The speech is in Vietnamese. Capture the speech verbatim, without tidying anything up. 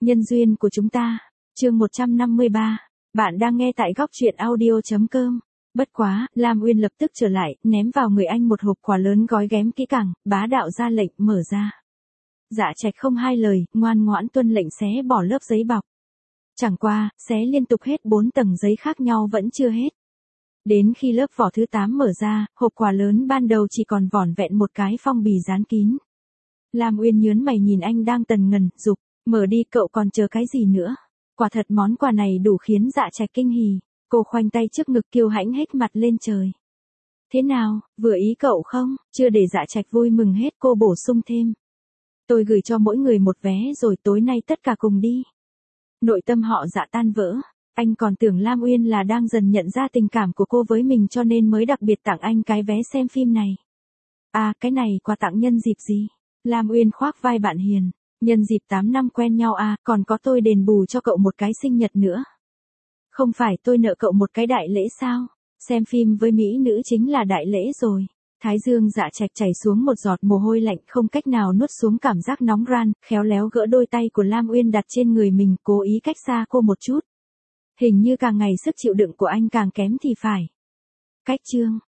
Nhân duyên của chúng ta, chương một trăm năm mươi ba. Bạn đang nghe tại góc truyện audio chấm com. Bất quá, Lam Uyên lập tức trở lại, ném vào người anh một hộp quà lớn gói ghém kỹ càng, bá đạo ra lệnh mở ra. Dạ Trạch không hai lời, ngoan ngoãn tuân lệnh xé bỏ lớp giấy bọc. Chẳng qua, xé liên tục hết bốn tầng giấy khác nhau vẫn chưa hết. Đến khi lớp vỏ thứ tám mở ra, hộp quà lớn ban đầu chỉ còn vỏn vẹn một cái phong bì dán kín. Lam Uyên nhớn mày nhìn anh đang tần ngần, dục, mở đi, cậu còn chờ cái gì nữa? Quả thật món quà này đủ khiến Dạ Trạch kinh hỉ. Cô khoanh tay trước ngực kiêu hãnh hết mặt lên trời. Thế nào, vừa ý cậu không? Chưa để Dạ Trạch vui mừng hết, cô bổ sung thêm. Tôi gửi cho mỗi người một vé rồi tối nay tất cả cùng đi. Nội tâm họ Dạ tan vỡ. Anh còn tưởng Lam Uyên là đang dần nhận ra tình cảm của cô với mình cho nên mới đặc biệt tặng anh cái vé xem phim này. À, cái này quà tặng nhân dịp gì? Lam Uyên khoác vai bạn hiền. Nhân dịp tám năm quen nhau à, còn có tôi đền bù cho cậu một cái sinh nhật nữa. Không phải tôi nợ cậu một cái đại lễ sao? Xem phim với mỹ nữ chính là đại lễ rồi. Thái dương Dạ Trạch chảy xuống một giọt mồ hôi lạnh, không cách nào nuốt xuống cảm giác nóng ran, khéo léo gỡ đôi tay của Lam Uyên đặt trên người mình, cố ý cách xa cô một chút. Hình như càng ngày sức chịu đựng của anh càng kém thì phải. Cách chương.